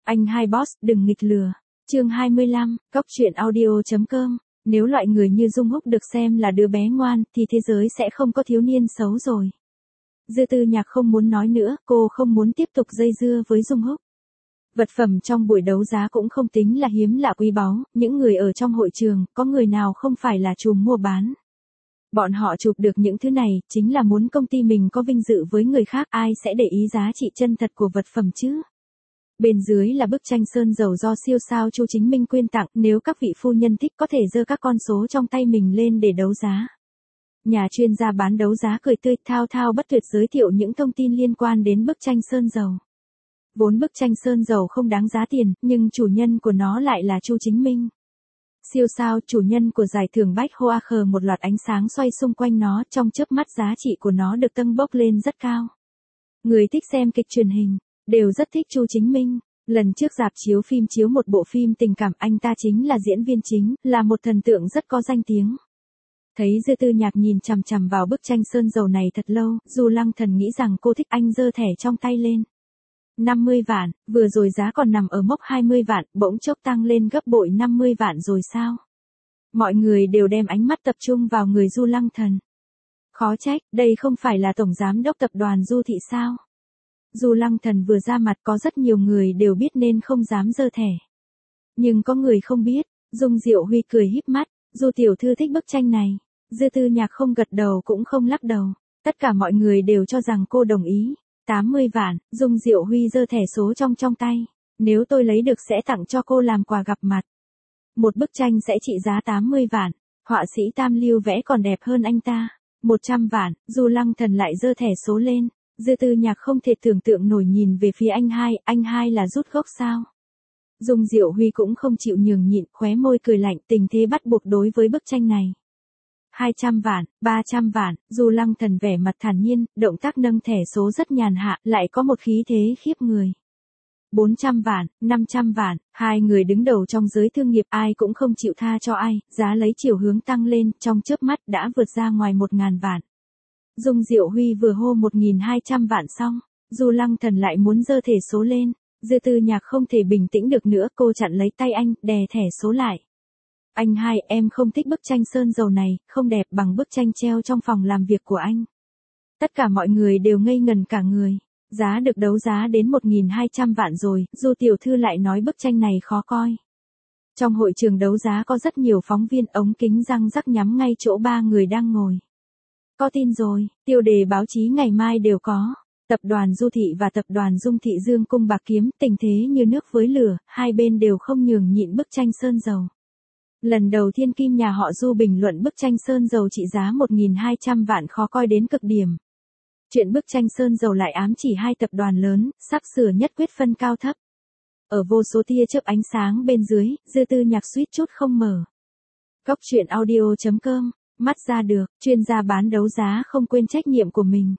Anh hai boss, đừng nghịch lừa. Chương 25, Cóc truyện audio.com. Nếu loại người như Dung Húc được xem là đứa bé ngoan, thì thế giới sẽ không có thiếu niên xấu rồi. Dư Tư Nhạc không muốn nói nữa, cô không muốn tiếp tục dây dưa với Dung Húc. Vật phẩm trong buổi đấu giá cũng không tính là hiếm lạ quý báu, những người ở trong hội trường, có người nào không phải là trùm mua bán. Bọn họ chụp được những thứ này, chính là muốn công ty mình có vinh dự với người khác, ai sẽ để ý giá trị chân thật của vật phẩm chứ. Bên dưới là bức tranh sơn dầu do siêu sao Chu Chính Minh quyên tặng, nếu các vị phu nhân thích có thể giơ các con số trong tay mình lên để đấu giá. Nhà chuyên gia bán đấu giá cười tươi thao thao bất tuyệt giới thiệu những thông tin liên quan đến bức tranh sơn dầu. Vốn bức tranh sơn dầu không đáng giá tiền, nhưng chủ nhân của nó lại là Chu Chính Minh. Siêu sao chủ nhân của giải thưởng Bách Hoa Khờ, một loạt ánh sáng xoay xung quanh nó, trong chớp mắt giá trị của nó được tăng bốc lên rất cao. Người thích xem kịch truyền hình đều rất thích Chu Chính Minh. Lần trước rạp chiếu phim chiếu một bộ phim tình cảm, anh ta chính là diễn viên chính, là một thần tượng rất có danh tiếng. Thấy Dư Tư Nhạc nhìn chằm chằm vào bức tranh sơn dầu này thật lâu, Du Lăng Thần nghĩ rằng cô thích, anh giơ thẻ trong tay lên. 50 vạn, vừa rồi giá còn nằm ở mốc 20 vạn, bỗng chốc tăng lên gấp bội 50 vạn rồi sao? Mọi người đều đem ánh mắt tập trung vào người Du Lăng Thần. Khó trách, đây không phải là tổng giám đốc tập đoàn Du Thị sao? Du Lăng Thần vừa ra mặt, có rất nhiều người đều biết nên không dám giơ thẻ. Nhưng có người không biết, Dung Diệu Huy cười híp mắt, Du tiểu thư thích bức tranh này. Dư Tư Nhạc không gật đầu cũng không lắc đầu. Tất cả mọi người đều cho rằng cô đồng ý. 80 vạn, Dung Diệu Huy giơ thẻ số trong tay. Nếu tôi lấy được sẽ tặng cho cô làm quà gặp mặt. Một bức tranh sẽ trị giá 80 vạn. Họa sĩ Tam Lưu vẽ còn đẹp hơn anh ta. 100 vạn, Du Lăng Thần lại giơ thẻ số lên. Dư Tư Nhạc không thể tưởng tượng nổi nhìn về phía anh hai là rút gốc sao? Dung Diệu Huy cũng không chịu nhường nhịn, khóe môi cười lạnh, tình thế bắt buộc đối với bức tranh này. 200 vạn, 300 vạn, Du Lăng Thần vẻ mặt thản nhiên, động tác nâng thẻ số rất nhàn hạ, lại có một khí thế khiếp người. 400 vạn, 500 vạn, hai người đứng đầu trong giới thương nghiệp, ai cũng không chịu tha cho ai, giá lấy chiều hướng tăng lên, trong chớp mắt đã vượt ra ngoài 1.000 vạn. Dung Diệu Huy vừa hô 1.200 vạn xong, Du Lăng Thần lại muốn giơ thẻ số lên. Dư Tư Nhạc không thể bình tĩnh được nữa, cô chặn lấy tay anh, đè thẻ số lại. Anh hai, em không thích bức tranh sơn dầu này, không đẹp bằng bức tranh treo trong phòng làm việc của anh. Tất cả mọi người đều ngây ngần cả người. Giá được đấu giá đến 1.200 vạn rồi, Du tiểu thư lại nói bức tranh này khó coi. Trong hội trường đấu giá có rất nhiều phóng viên, ống kính răng rắc nhắm ngay chỗ ba người đang ngồi. Có tin rồi, tiêu đề báo chí ngày mai đều có. Tập đoàn Du Thị và tập đoàn Dung Thị dương cung bạc kiếm, tình thế như nước với lửa, hai bên đều không nhường nhịn bức tranh sơn dầu. Lần đầu thiên kim nhà họ Du bình luận bức tranh sơn dầu trị giá 1.200 vạn khó coi đến cực điểm. Chuyện bức tranh sơn dầu lại ám chỉ hai tập đoàn lớn, sắp sửa nhất quyết phân cao thấp. Ở vô số tia chớp ánh sáng bên dưới, Dư Tư Nhạc suýt chút không mở. Cóc truyện audio.com, mắt ra được, chuyên gia bán đấu giá không quên trách nhiệm của mình.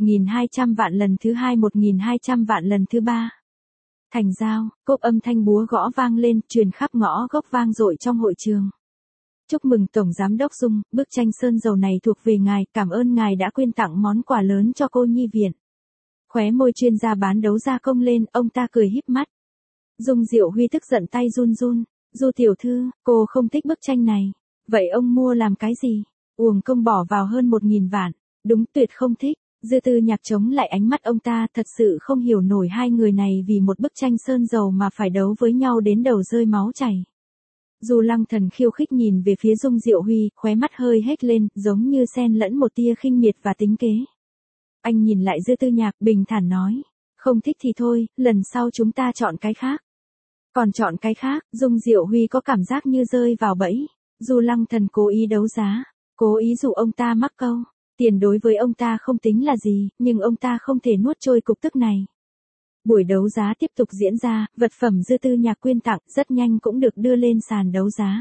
1.200 vạn lần thứ hai, 1.200 vạn lần thứ ba. Thành giao, cốp âm thanh búa gõ vang lên, truyền khắp ngõ góc vang dội trong hội trường. Chúc mừng Tổng Giám đốc Dung, bức tranh sơn dầu này thuộc về ngài, cảm ơn ngài đã quyên tặng món quà lớn cho cô nhi viện. Khóe môi chuyên gia bán đấu giá cong lên, ông ta cười híp mắt. Dung Diệu Huy tức giận tay run run, Du tiểu thư, cô không thích bức tranh này. Vậy ông mua làm cái gì? Uổng công bỏ vào hơn 1.000 vạn. Đúng, tuyệt không thích. Dư Tư Nhạc chống lại ánh mắt ông ta, thật sự không hiểu nổi hai người này vì một bức tranh sơn dầu mà phải đấu với nhau đến đầu rơi máu chảy. Du Lăng Thần khiêu khích nhìn về phía Dung Diệu Huy, khóe mắt hơi hét lên, giống như xen lẫn một tia khinh miệt và tính kế. Anh nhìn lại Dư Tư Nhạc, bình thản nói, không thích thì thôi, lần sau chúng ta chọn cái khác. Còn chọn cái khác, Dung Diệu Huy có cảm giác như rơi vào bẫy. Du Lăng Thần cố ý đấu giá, cố ý dụ ông ta mắc câu. Tiền đối với ông ta không tính là gì, nhưng ông ta không thể nuốt trôi cục tức này. Buổi đấu giá tiếp tục diễn ra, vật phẩm Dư Tư Nhạc quyên tặng rất nhanh cũng được đưa lên sàn đấu giá.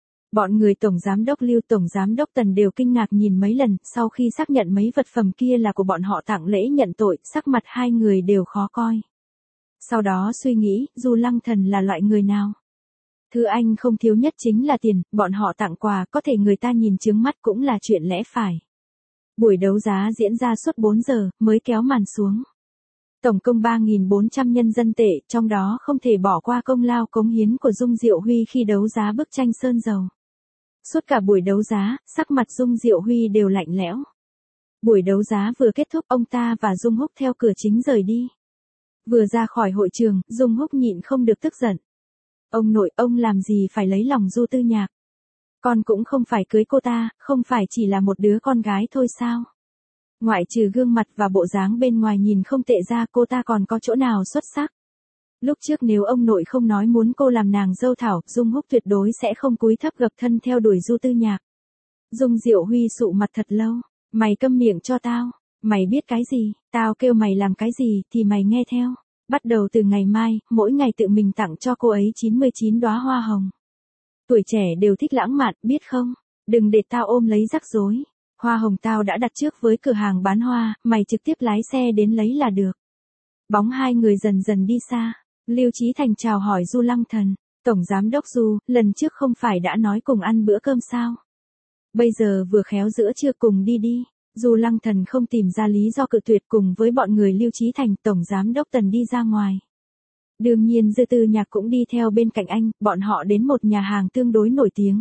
Bọn người Tổng Giám đốc Lưu, Tổng Giám đốc Tần đều kinh ngạc nhìn mấy lần, sau khi xác nhận mấy vật phẩm kia là của bọn họ tặng lễ nhận tội, sắc mặt hai người đều khó coi. Sau đó suy nghĩ, Du Lăng Thần là loại người nào? Thứ anh không thiếu nhất chính là tiền, bọn họ tặng quà, có thể người ta nhìn chướng mắt cũng là chuyện lẽ phải. Buổi đấu giá diễn ra suốt 4 giờ, mới kéo màn xuống. Tổng cộng 3.400 nhân dân tệ, trong đó không thể bỏ qua công lao cống hiến của Dung Diệu Huy khi đấu giá bức tranh Sơn Dầu. Suốt cả buổi đấu giá, sắc mặt Dung Diệu Huy đều lạnh lẽo. Buổi đấu giá vừa kết thúc, ông ta và Dung Húc theo cửa chính rời đi. Vừa ra khỏi hội trường, Dung Húc nhịn không được tức giận. Ông nội, ông làm gì phải lấy lòng Du Tư Nhạc? Con cũng không phải cưới cô ta, không phải chỉ là một đứa con gái thôi sao? Ngoại trừ gương mặt và bộ dáng bên ngoài nhìn không tệ ra, cô ta còn có chỗ nào xuất sắc? Lúc trước nếu ông nội không nói muốn cô làm nàng dâu thảo, Dung Húc tuyệt đối sẽ không cúi thấp gập thân theo đuổi Du Tư Nhạc. Dung Diệu Huy sụ mặt thật lâu. Mày câm miệng cho tao. Mày biết cái gì, tao kêu mày làm cái gì thì mày nghe theo. Bắt đầu từ ngày mai, mỗi ngày tự mình tặng cho cô ấy 99 đóa hoa hồng. Tuổi trẻ đều thích lãng mạn, biết không? Đừng để tao ôm lấy rắc rối. Hoa hồng tao đã đặt trước với cửa hàng bán hoa, mày trực tiếp lái xe đến lấy là được. Bóng hai người dần dần đi xa. Lưu Chí Thành chào hỏi Du Lăng Thần. Tổng giám đốc Du, lần trước không phải đã nói cùng ăn bữa cơm sao? Bây giờ vừa khéo giữa trưa cùng đi đi. Du Lăng Thần không tìm ra lý do cự tuyệt, cùng với bọn người Lưu Chí Thành, tổng giám đốc Tần đi ra ngoài. Đương nhiên Dư Tư Nhạc cũng đi theo bên cạnh anh, bọn họ đến một nhà hàng tương đối nổi tiếng.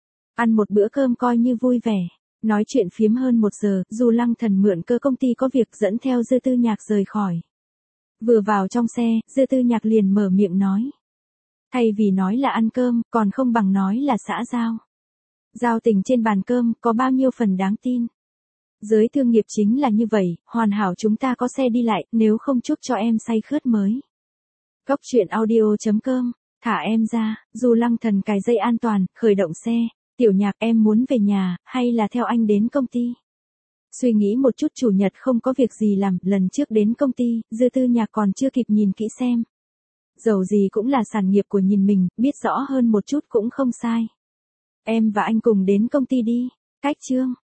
Ăn một bữa cơm coi như vui vẻ. Nói chuyện phiếm hơn 1 giờ, Du Lăng Thần mượn cơ công ty có việc dẫn theo Dư Tư Nhạc rời khỏi. Vừa vào trong xe, Dư Tư Nhạc liền mở miệng nói. Thay vì nói là ăn cơm, còn không bằng nói là xã giao. Giao tình trên bàn cơm, có bao nhiêu phần đáng tin. Giới thương nghiệp chính là như vậy, hoàn hảo chúng ta có xe đi lại, nếu không chúc cho em say khướt mới. Cóc truyện audio.com, thả em ra. Du Lăng Thần cài dây an toàn, khởi động xe. Tiểu Nhạc, em muốn về nhà, hay là theo anh đến công ty? Suy nghĩ một chút, chủ nhật không có việc gì làm, lần trước đến công ty, Dư Tư Nhạc còn chưa kịp nhìn kỹ xem. Dầu gì cũng là sản nghiệp của nhìn mình, biết rõ hơn một chút cũng không sai. Em và anh cùng đến công ty đi. Cách chương.